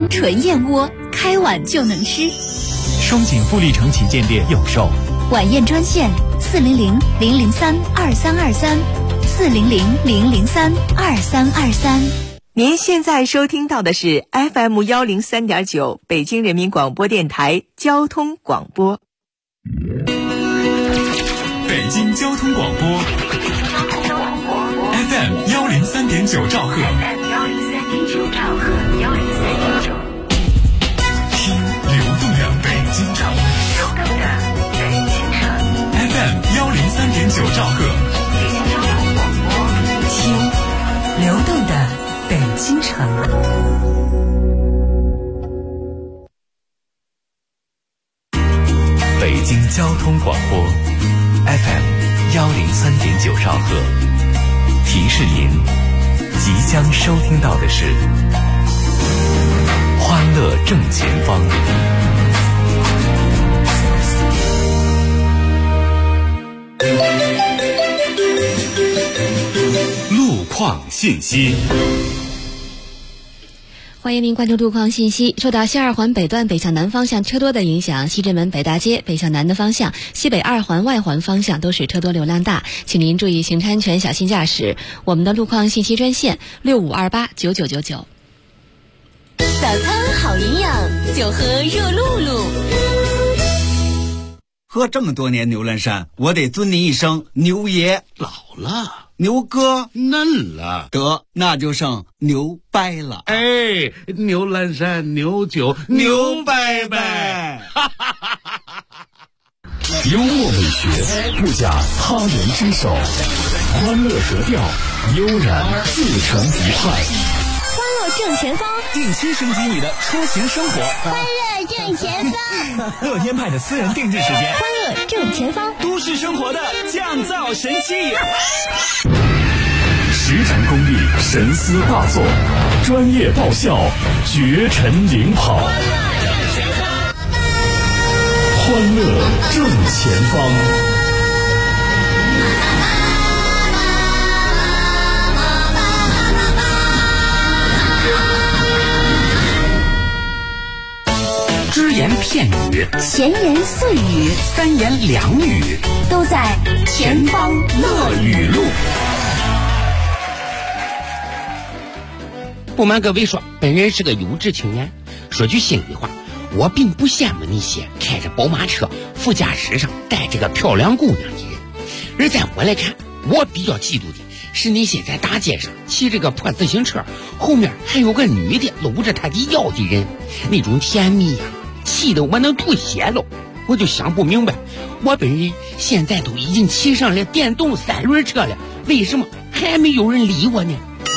纯燕窝，开碗就能吃。 双井富力城旗舰店有售。 晚宴专线400-003-2323，400-003-2323。 您现在收听到的是 FM103.9 北京人民广播电台交通广播。 北京交通广播 FM103.9 兆赫，听流动的北京城FM103.9 兆赫， 听流动的北京城。 北京交通广播 FM103.9 兆赫，提示您即将收听到的是欢乐正前方。路况信息。 欢迎您关注路况信息。受到西二环北段北向南方向车多的影响，西直门北大街北向南的方向、西北二环外环方向都是车多流量大，请您注意行车安全，小心驾驶。我们的路况信息专线65289999。 早餐好营养，就喝热露露。 喝这么多年牛栏山，我得尊您一声牛爷。 老了， 牛哥嫩了， 得那就剩牛掰了。 哎，牛栏山牛酒牛掰掰， 幽默美学不假他人之手，欢乐格调悠然自成一派。 欢乐正前方， 定期升级你的出行生活。 欢乐正前方， 乐天派的私人定制时间。 欢乐正前方， 都市生活的降噪神器。实战功力，神思大作，专业爆笑，绝尘领跑。欢乐正前方。只言片语， 闲言碎语， 三言两语， 都在前方乐语录。 不瞒各位说，本人是个优质青年。说句心里话，我并不羡慕那些开着宝马车副驾驶上带着个漂亮姑娘的人，而在我来看，我比较嫉妒的是那些在大街上骑着个破自行车，后面还有个女的搂着她的腰的人，那种甜蜜呀，气得我能吐血了。我就想不明白，我本人现在都已经骑上了电动三轮车了，为什么还没有人理我呢？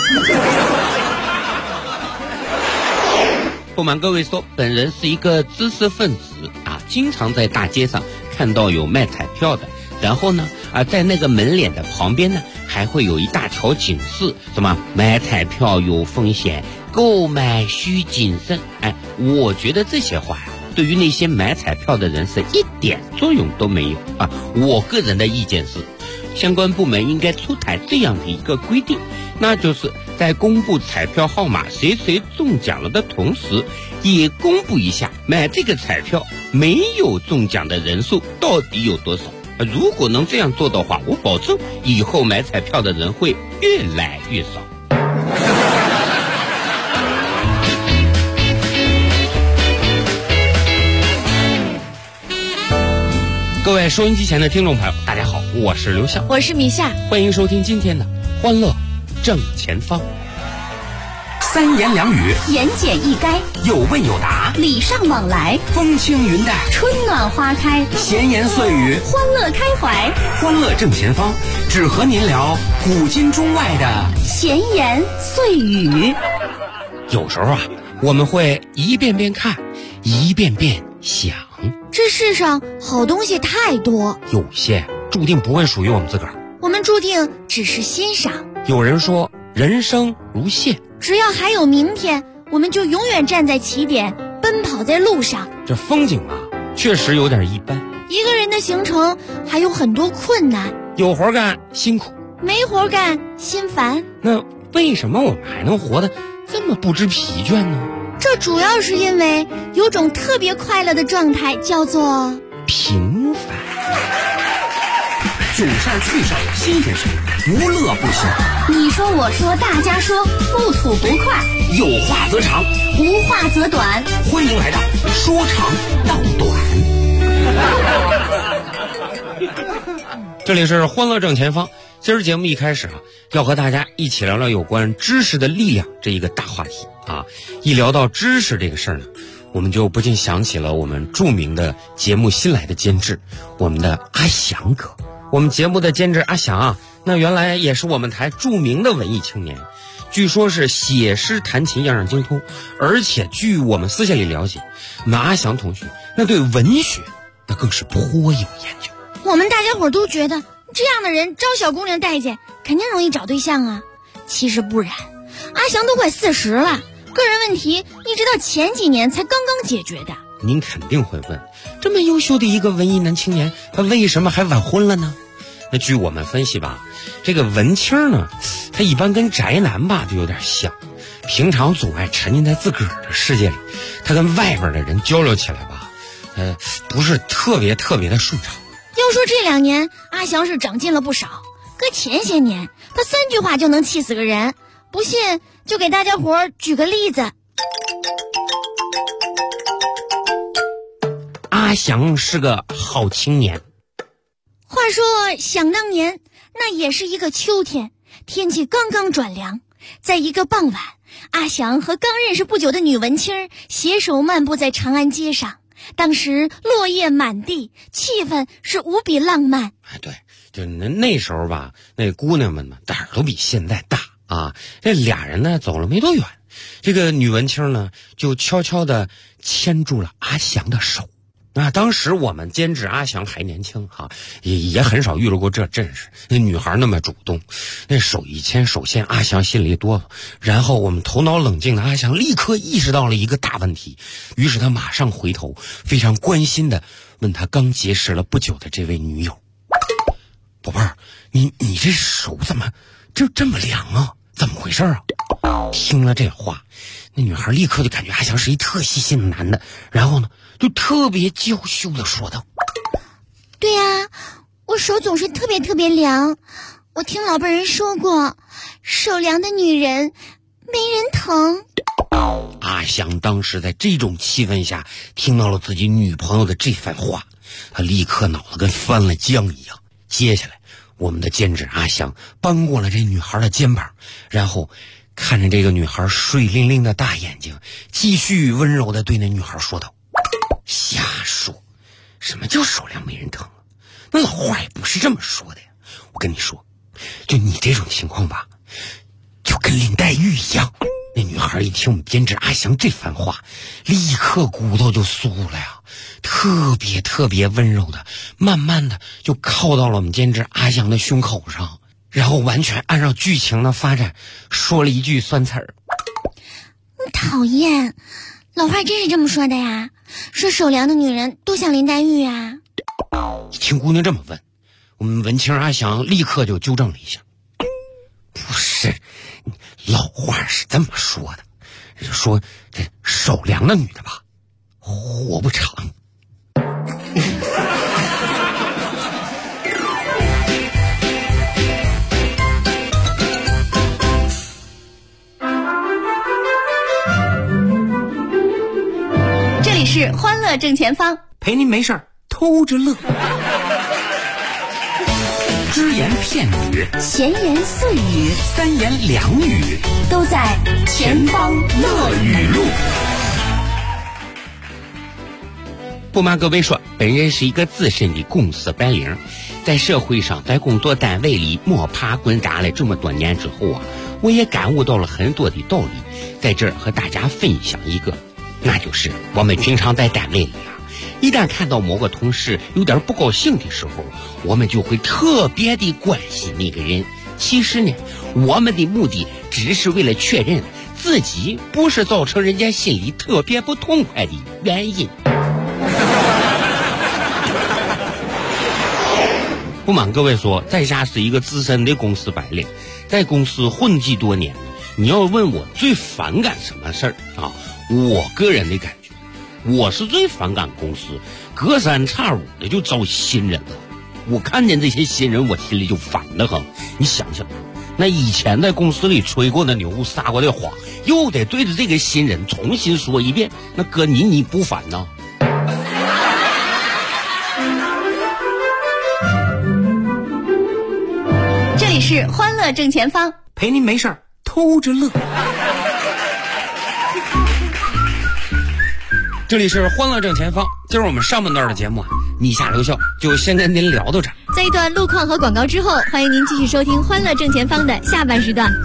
不瞒各位说，本人是一个知识分子啊，经常在大街上看到有卖彩票的，然后呢在那个门脸的旁边呢，还会有一大条警示，什么买彩票有风险，购买需谨慎。哎，我觉得这些话呀，对于那些买彩票的人是一点作用都没有啊。我个人的意见是，相关部门应该出台这样的一个规定，那就是在公布彩票号码谁中奖了的同时，也公布一下买这个彩票没有中奖的人数到底有多少。如果能这样做的话，我保证以后买彩票的人会越来越少。各位收音机前的听众朋友，大家好，我是刘向， 我是米夏， 欢迎收听今天的欢乐正前方。 三言两语， 言简意赅， 有问有答， 礼尚往来， 风轻云淡， 春暖花开， 闲言碎语， 欢乐开怀。 欢乐正前方，只和您聊古今中外的闲言碎语。 有时候啊，我们会一遍遍看，一遍遍想， 这世上好东西太多， 有些注定不会属于我们自个儿， 我们注定只是欣赏。 有人说人生如线， 只要还有明天，我们就永远站在起点，奔跑在路上。 这风景啊，确实有点一般。 一个人的行程还有很多困难， 有活干辛苦， 没活干心烦。 那为什么我们还能活得这么不知疲倦呢？ 这主要是因为有种特别快乐的状态，叫做平凡。 有事儿去事儿，新鲜事儿，无乐不休。 你说我说大家说，不吐不快， 有话则长， 无话则短。 欢迎来到说长道短。 这里是欢乐正前方。今儿节目一开始要和大家一起聊聊有关知识的力量这一个大话题啊。一聊到知识这个事儿呢，我们就不禁想起了我们著名的节目新来的监制，我们的阿翔哥。我们节目的监制阿翔那原来也是我们台著名的文艺青年，据说是写诗弹琴样样精通，而且据我们私下里了解，那阿翔同学那对文学那更是颇有研究。 我们大家伙都觉得这样的人招小姑娘待见，肯定容易找对象啊。其实不然，阿翔都快40了，个人问题一直到前几年才刚刚解决的。 您肯定会问，这么优秀的一个文艺男青年，他为什么还晚婚了呢？那据我们分析吧，这个文青呢，他一般跟宅男吧就有点像，平常总爱沉浸在自个儿的世界里，他跟外边的人交流起来吧，不是特别的顺畅。 要说这2年阿翔是长进了不少，搁前些年他3句话就能气死个人，不信就给大家伙举个例子。 阿翔是个好青年。 话说想当年，那也是一个秋天，天气刚刚转凉，在一个傍晚，阿翔和刚认识不久的女文青携手漫步在长安街上。当时落叶满地，气氛是无比浪漫。 对，就那时候吧，那姑娘们胆儿都比现在大啊。这俩人呢走了没多远，这个女文青呢就悄悄地牵住了阿翔的手。那当时我们监制阿翔还年轻也很少遇到过这阵势，那女孩那么主动，那手一牵，首先阿翔心里哆嗦，然后我们头脑冷静的阿翔立刻意识到了一个大问题，于是他马上回头，非常关心的问他刚结识了不久的这位女友：“宝贝儿，你这手怎么就这么凉啊？怎么回事啊？”听了这话，那女孩立刻就感觉阿翔是一特细心的男的，然后呢就特别娇羞的说道：“ 对呀，我手总是特别凉，我听老辈人说过，手凉的女人没人疼。” 阿翔当时在这种气氛下听到了自己女朋友的这番话，他立刻脑子跟翻了浆一样。接下来我们的监制阿翔搬过了这女孩的肩膀，然后看着这个女孩水灵灵的大眼睛，继续温柔地对那女孩说道：“瞎说，什么叫手凉没人疼啊？那老话也不是这么说的呀。我跟你说，就你这种情况吧，就跟林黛玉一样。”那女孩一听我们监制阿翔这番话，立刻骨头就酥了呀，特别温柔的，慢慢的就靠到了我们监制阿翔的胸口上，然后完全按照剧情的发展说了一句酸词儿：“ 讨厌，老话真是这么说的呀？说手凉的女人都像林黛玉啊。” 听姑娘这么问，我们文青阿翔立刻就纠正了一下：“不是，老话是这么说的，说这手凉的女的吧，活不长。” 这里是欢乐正前方， 陪您没事儿偷着乐。只言片语， 闲言碎语， 三言两语， 都在前方乐语录。 不瞒各位说，本人是一个资深的公司白领，在社会上，在工作单位里摸爬滚打了这么多年之后我也感悟到了很多的道理，在这儿和大家分享一个，那就是我们平常在单位里一旦看到某个同事有点不高兴的时候，我们就会特别的关心那个人。其实呢，我们的目的只是为了确认自己不是造成人家心里特别不痛快的原因。不瞒各位说，在下是一个资深的公司白领，在公司混迹多年，你要问我最反感什么事儿我个人的感觉，我是最反感公司隔三差五的就招新人了。我看见这些新人，我心里就烦得很。你想想，那以前在公司里吹过的牛、撒过的谎，又得对着这个新人重新说一遍，那哥你不烦呐？ 这里是欢乐正前方， 陪您没事儿偷着乐。 这里是欢乐正前方，今儿我们上半段的节目啊，你下留校就先跟您聊到这儿。 在一段路况和广告之后，欢迎您继续收听欢乐正前方的下半时段。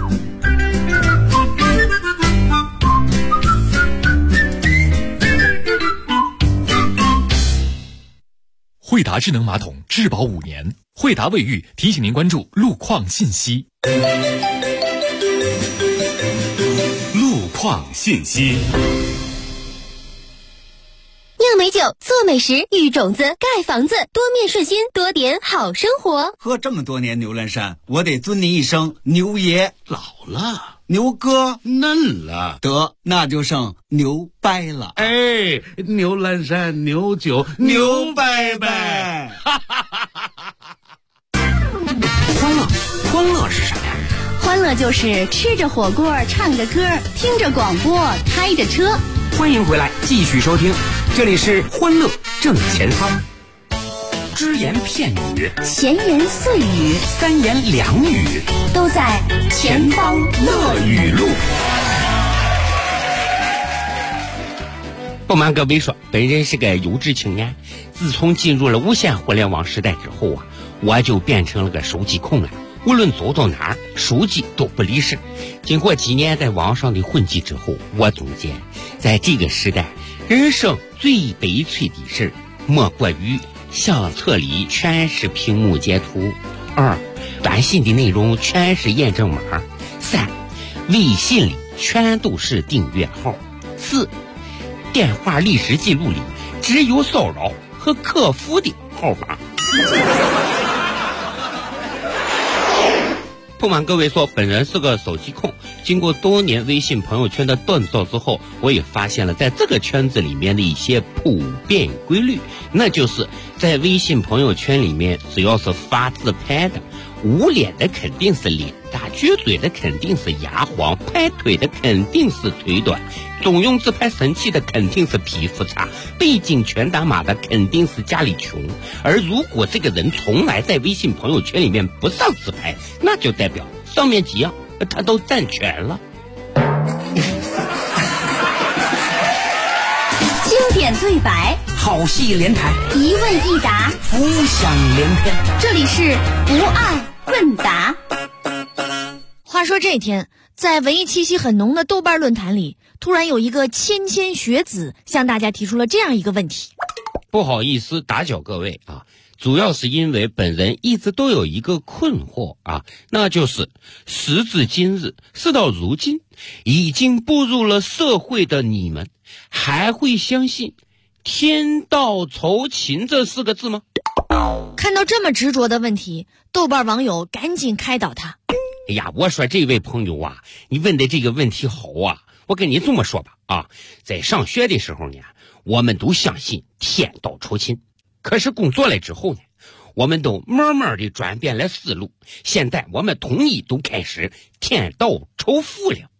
惠达智能马桶质保5年，惠达卫浴提醒您关注路况信息。路况信息。 酿美酒，做美食，育种子，盖房子，多面顺心，多点好生活。 喝这么多年牛栏山，我得尊您一声牛爷。 老了， 牛哥嫩了， 得那就剩牛掰了。 哎，牛栏山牛酒牛掰掰。 欢乐是啥呀？ 欢乐就是吃着火锅，唱着歌，听着广播，开着车。 欢迎回来，继续收听，这里是欢乐正前方。只言片语， 闲言碎语， 三言两语， 都在前方乐语录。 不瞒各位说，本人是个有志青年，自从进入了无线互联网时代之后啊，我就变成了个手机控了。无论走到哪儿，手机都不离身。经过几年在网上的混迹之后，我总结，在这个时代，人生最悲催的事莫过于相册里全是屏幕截图；2，短信的内容全是验证码；3，微信里全都是订阅号；4，电话历史记录里只有骚扰和客服的号码。不瞒各位说，本人是个手机控。经过多年微信朋友圈的锻造之后，我也发现了在这个圈子里面的一些普遍规律，那就是在微信朋友圈里面，只要是发自拍的，捂脸的肯定是脸大，撅嘴的肯定是牙黄，拍腿的肯定是腿短，总用自拍神器的肯定是皮肤差，背景全打码的肯定是家里穷。而如果这个人从来在微信朋友圈里面不上自拍，那就代表上面几样他都占全了。 经典对白， 好戏连台， 一问一答， 浮想联翩。 这里是不爱问答。话说这天，在文艺气息很浓的豆瓣论坛里，突然有一个芊学子向大家提出了这样一个问题。 不好意思打搅各位啊，主要是因为本人一直都有一个困惑啊，那就是时至今日，事到如今，已经步入了社会的你们，还会相信天道酬勤这4个字吗？ 看到这么执着的问题，豆瓣网友赶紧开导他。 哎呀，我说这位朋友啊，你问的这个问题好啊，我跟你这么说吧啊，在上学的时候呢，我们都相信天道酬勤，可是工作了之后呢，我们都慢慢的转变了思路，现在我们统一都开始天道酬富了。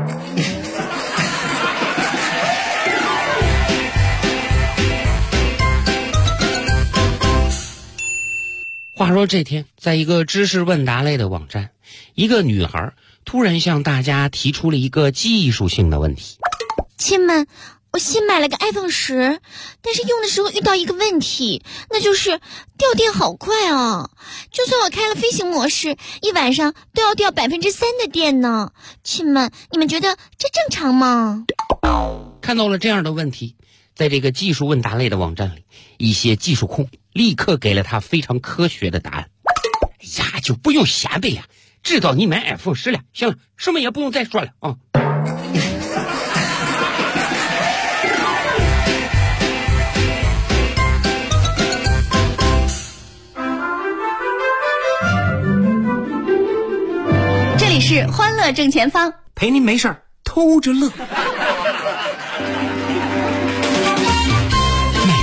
话说这天，在一个知识问答类的网站，一个女孩突然向大家提出了一个技术性的问题。 亲们，我新买了个 iPhone 10，但是用的时候遇到一个问题，那就是掉电好快啊！就算我开了飞行模式，一晚上都要掉3%的电呢。亲们，你们觉得这正常吗？ 看到了这样的问题，在这个技术问答类的网站里，一些技术控立刻给了他非常科学的答案。哎呀，就不用瞎背了，知道你买 iPhone 10了，行了，什么也不用再说了啊。 这里是欢乐正前方， 陪您没事儿偷着乐。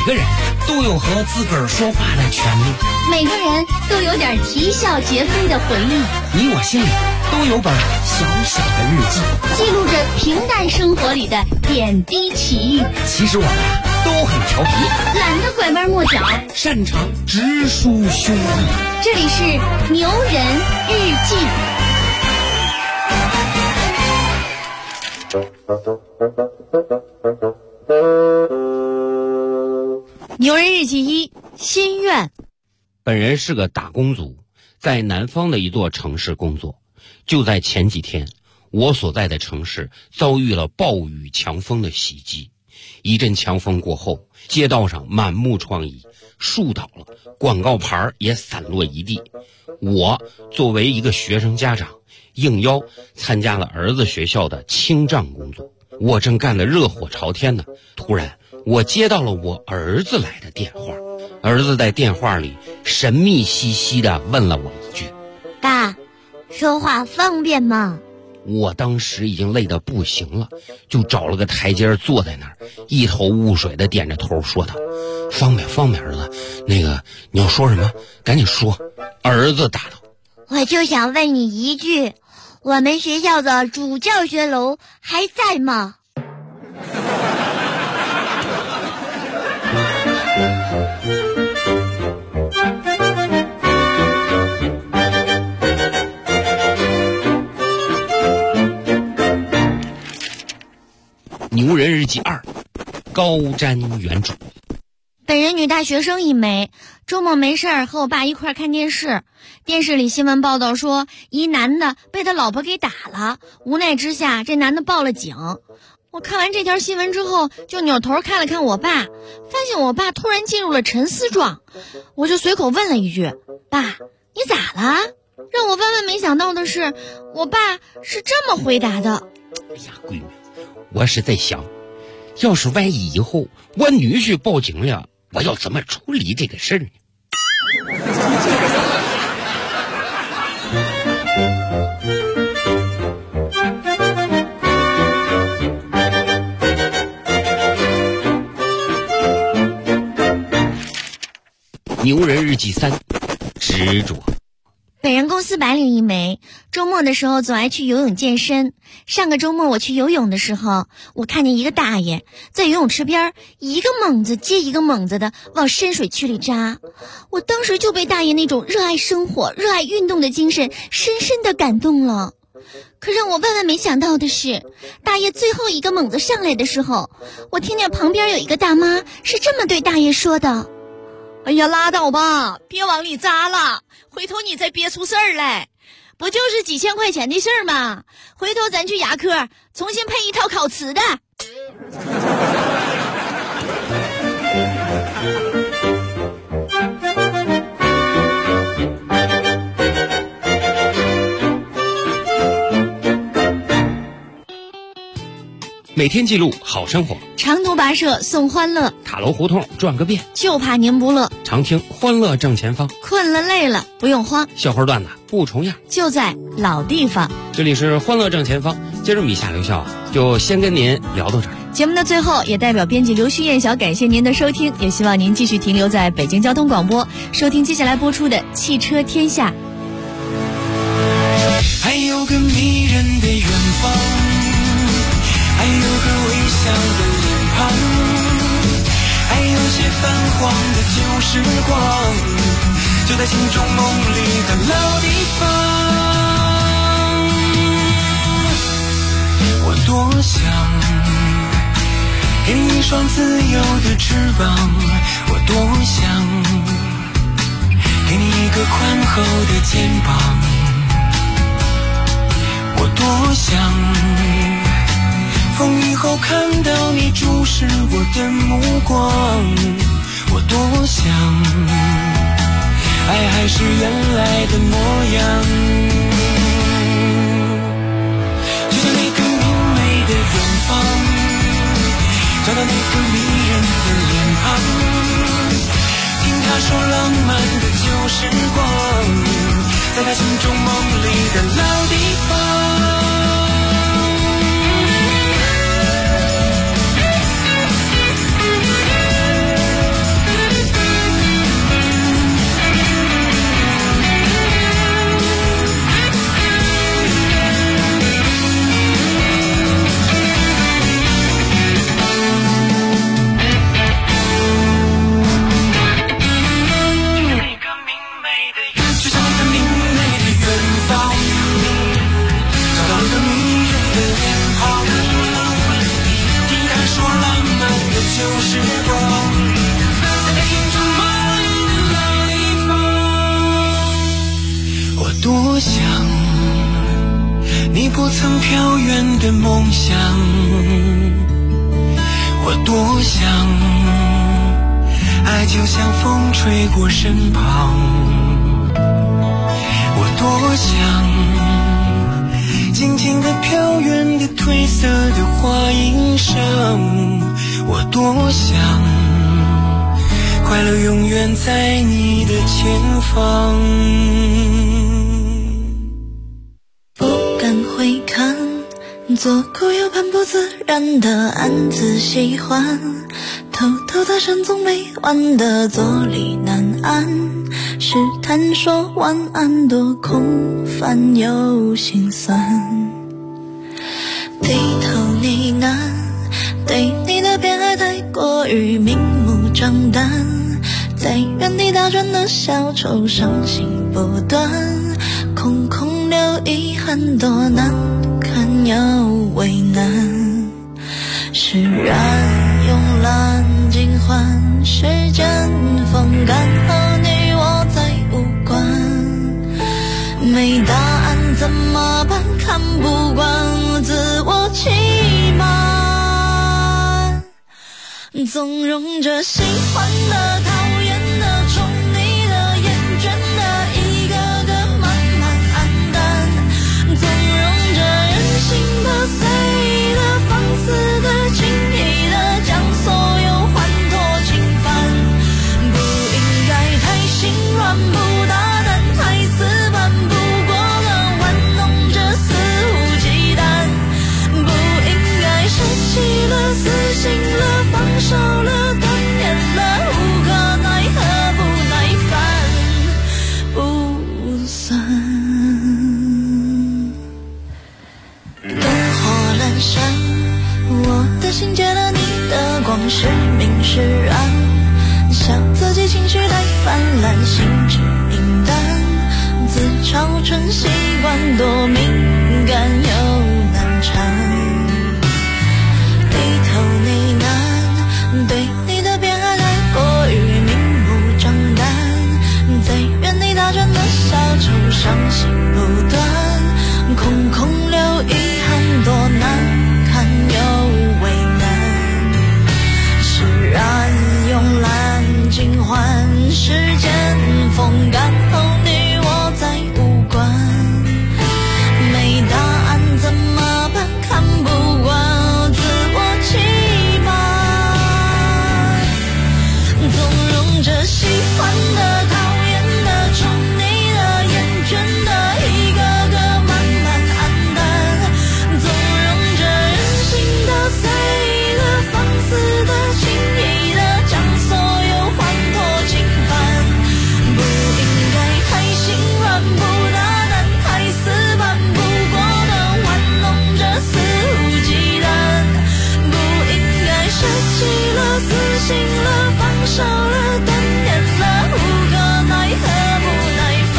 个人都有和自个儿说话的权利， 每个人都有点啼笑皆非的回忆， 你我心里都有本小小的日记， 记录着平淡生活里的点滴奇遇。 其实我们都很调皮， 懒得拐弯抹角， 擅长直抒胸臆。 这里是牛人日记。牛人日记1：心愿。 本人是个打工族，在南方的一座城市工作。就在前几天，我所在的城市遭遇了暴雨强风的袭击。一阵强风过后，街道上满目疮痍，树倒了，广告牌也散落一地。我作为一个学生家长，应邀参加了儿子学校的清障工作。我正干得热火朝天呢，突然我接到了我儿子来的电话。儿子在电话里神秘兮兮地问了我一句： 爸，说话方便吗？ 我当时已经累得不行了，就找了个台阶坐在那儿，一头雾水地点着头说道：方便儿子，那个你要说什么赶紧说。儿子答道： 我就想问你一句，我们学校的主教学楼还在吗？ 牛人日记2：高瞻远瞩。 本人女大学生一枚，周末没事儿和我爸一块儿看电视。电视里新闻报道说，一男的被他老婆给打了，无奈之下，这男的报了警。我看完这条新闻之后，就扭头看了看我爸，发现我爸突然进入了沉思状。我就随口问了一句：爸，你咋了？让我万万没想到的是，我爸是这么回答的： 哎呀，闺女，我是在想，要是万一以后我女婿报警了，我要怎么处理这个事儿呢？牛人日记3：执着。 本人公司白领一枚，周末的时候总爱去游泳健身。上个周末我去游泳的时候，我看见一个大爷在游泳池边一个猛子接一个猛子的往深水区里扎。我当时就被大爷那种热爱生活、热爱运动的精神深深的感动了。可让我万万没想到的是，大爷最后一个猛子上来的时候，我听见旁边有一个大妈是这么对大爷说的：哎呀，拉倒吧，别往里扎了，回头你再憋出事儿来。不就是几千块钱的事儿吗？回头咱去牙科重新配一套烤瓷的。 每天记录好生活， 长途跋涉送欢乐， 塔楼胡同转个遍， 就怕您不乐。 常听欢乐正前方， 困了累了不用慌， 笑话段子不重样， 就在老地方。 这里是欢乐正前方，今儿米夏刘笑就先跟您聊到这儿。 节目的最后，也代表编辑刘旭燕小感谢您的收听，也希望您继续停留在北京交通广播，收听接下来播出的《汽车天下》。 还有个迷人的远方，还有个微笑的脸庞，还有些泛黄的旧时光，就在心中梦里的老地方。我多想给你一双自由的翅膀，我多想给你一个宽厚的肩膀，我多想风雨后看到你注视我的目光，我多想爱还是原来的模样，就像那个明媚的远方，找到那个迷人的脸庞，听他说浪漫的旧时光，在他心中梦里的老地方。 旧时光，在心中某一个老地方。我多想你不曾飘远的梦想，我多想爱就像风吹过身旁，我多想静静地飘远的褪色的花影上，我多想快乐永远在你的前方。 不敢回看，左顾右盼不自然的暗自喜欢，偷偷在山中没完的坐立难安，试探说晚安多空泛又心酸，低头呢喃，对你的偏爱太过于明目张胆，在原地打转的小丑伤心不断，空空留遗憾多难堪又为难，释然慵懒尽欢，时间风干和你我再无关，没答案怎么办？看不惯自我欺瞒，纵容着喜欢的、讨厌的、宠你的、厌倦的，一个个慢慢黯淡，纵容着任性的、随意的、放肆的、轻易的，将所有欢脱侵犯，不应该太心软，不大胆，太死板，不过了玩弄着肆无忌惮，不应该舍弃了、死心了、放手了、断念了，无可奈何不耐烦不算。灯火阑珊，我的心借了你的光，是明是暗，笑自己情绪太泛滥，心智明淡，自嘲成习惯，多敏感又难缠，低头呢喃，对你的偏爱太过于明目张胆，在原地打转的小丑伤心不断，空空留遗憾多难堪又为难，释然慵懒尽欢，时间风干后你我再无关，没答案怎么办？看不惯自我欺瞒，纵容着喜欢的、讨厌的、宠你的、厌倦的，一个个慢慢黯淡，纵容着任性的、随意的、放肆的、轻易的，将所有欢脱侵犯，不应该太心软，不大胆，太死板，不过的玩弄着肆无忌惮，不应该舍弃了、死心了、放手了、断念了，无可奈何不耐烦。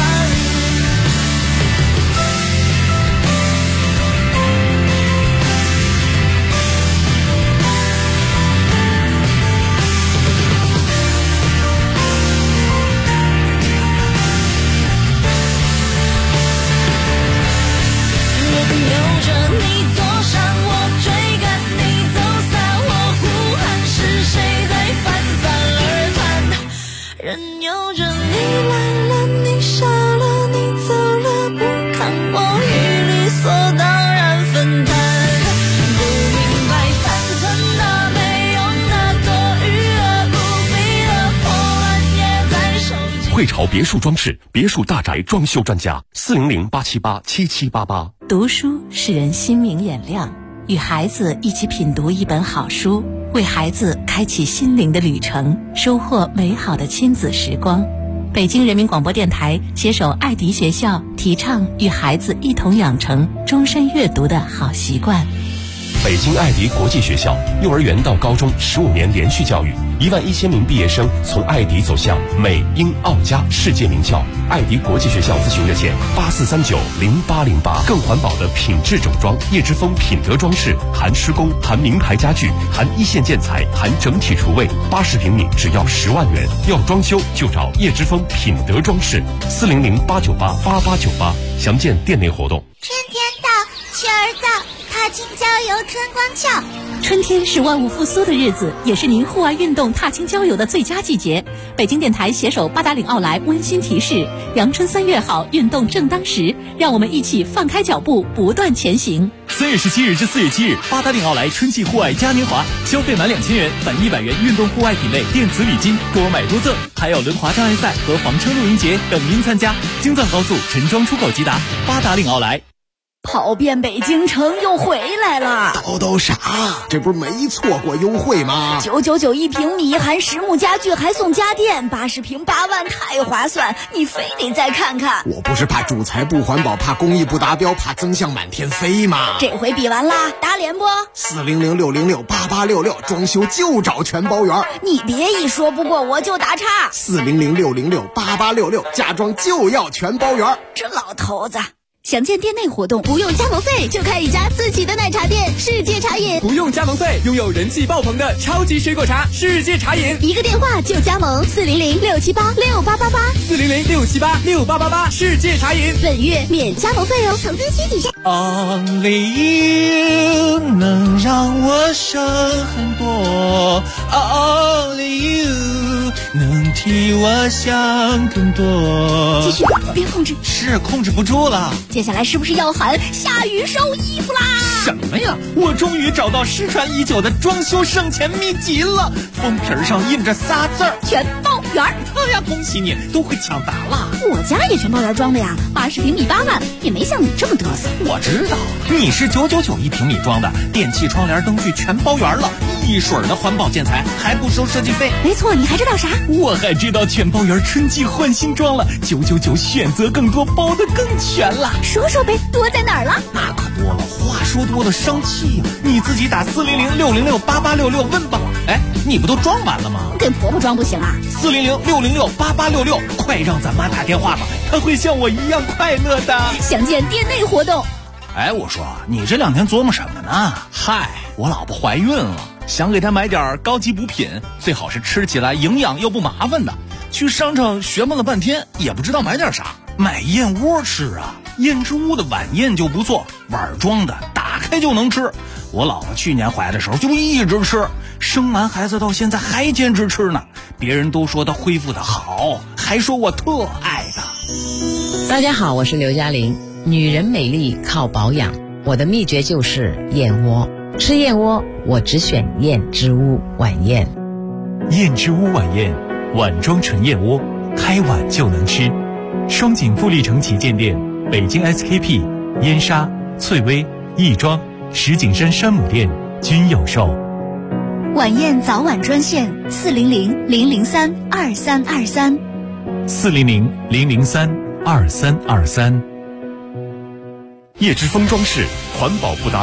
任由着你躲闪，我追赶你走散，我呼喊是谁在反反而谈，任由着你来了，你傻了，你走了，不看我与理所当然分担，不明白残存的、没用的、多余的、不必的破烂也在手机。 汇潮别墅装饰，别墅大宅装修专家，400-878-7788。 读书使人心明眼亮，与孩子一起品读一本好书，为孩子开启心灵的旅程，收获美好的亲子时光。北京人民广播电台携手爱迪学校，提倡与孩子一同养成终身阅读的好习惯。 北京爱迪国际学校，幼儿园到高中15年连续教育，11000名毕业生从爱迪走向美英澳加世界名校。爱迪国际学校咨询热线84390808，更环保的品质整装，叶之峰品德装饰，含施工，含名牌家具，含一线建材，含整体厨卫，80平米只要10万元。要装修就找叶之峰品德装饰，400-898-8898，详见店内活动。 春天到，雪儿早，踏青郊游春光俏。 春天是万物复苏的日子，也是您户外运动踏青郊游的最佳季节。北京电台携手八达岭奥莱温馨提示：阳春3月好，运动正当时，让我们一起放开脚步，不断前行。 3月17日至4月7日，八达岭奥莱春季户外嘉年华，消费满2000元返100元运动户外品类电子礼金，多买多赠，还有轮滑障碍赛和房车露营节等您参加。京藏高速陈庄出口即达，八达岭奥莱。 跑遍北京城又回来了， 叨啥？这不是没错过优惠吗 ？999一平米，含实木家具还送家电，80平8万，太划算！你非得再看看。 我不是怕主材不环保，怕工艺不达标，怕增项满天飞吗？ 这回比完啦，打脸不 ？400-606-8866，装修就找全包圆。 你别一说不过我就打岔。 400-606-8866，家装就要全包圆。 这老头子。详见店内活动，不用加盟费就开一家自己的奶茶店，世界茶饮。 不用加盟费，拥有人气爆棚的超级水果茶，世界茶饮。 一个电话就加盟，400-678-6888，400-678-6888，世界茶饮。本月免加盟费哦，投资需谨慎。 Only you 能让我省很多 ，Only you 能替我想更多。 继续，别控制， 是控制不住了。 接下来是不是要喊下雨收衣服啦？ 什么呀？我终于找到失传已久的装修省钱秘籍了，封皮上印着仨字儿： 全包圆。 哎呀，恭喜你，都会抢答了。 我家也全包圆装的呀，80平米8万，也没像你这么嘚瑟。 我知道，你是999一平米装的，电器、窗帘、灯具全包圆了，一水的环保建材，还不收设计费。 没错，你还知道啥？ 我还知道全包圆春季换新装了，999选择更多，包得更全了。 说说呗，多在哪儿了？ 那可多了，话说多了生气呀！你自己打400-606-8866问吧。哎，你不都装完了吗？ 跟婆婆装不行啊 ！400-606-8866，快让咱妈打电话吧，她会像我一样快乐的。 详见店内活动。 哎，我说你这2天琢磨什么呢？嗨，我老婆怀孕了，想给她买点高级补品，最好是吃起来营养又不麻烦的。去商场学问了半天，也不知道买点啥。买燕窝吃啊，燕之屋的晚宴就不错，碗装的，打开就能吃。我老婆去年怀的时候就一直吃，生完孩子到现在还坚持吃呢。别人都说她恢复的好，还说我特爱她。 大家好，我是刘嘉玲。女人美丽靠保养，我的秘诀就是燕窝。吃燕窝，我只选燕之屋晚宴。 燕之屋晚宴，碗装纯燕窝，开碗就能吃。双井富力城旗舰店、北京 SKP、燕莎、翠微、亦庄、石景山山姆店均有售。 晚宴早晚专线400-003-2323。 400-003-2323。 叶之峰装饰，环保不达